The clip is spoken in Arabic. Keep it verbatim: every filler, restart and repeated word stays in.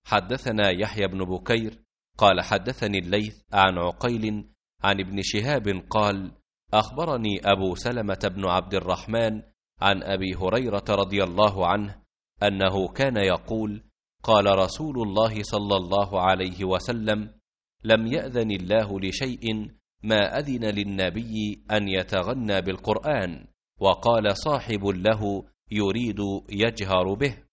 حدثنا يحيى بن بكير قال حدثني الليث عن عقيل عن ابن شهاب قال أخبرني أبو سلمة بن عبد الرحمن عن أبي هريرة رضي الله عنه أنه كان يقول قال رسول الله صلى الله عليه وسلم لم يأذن الله لشيء ما أذن للنبي أن يتغنى بالقرآن، وقال صاحب له يريد يجهر به.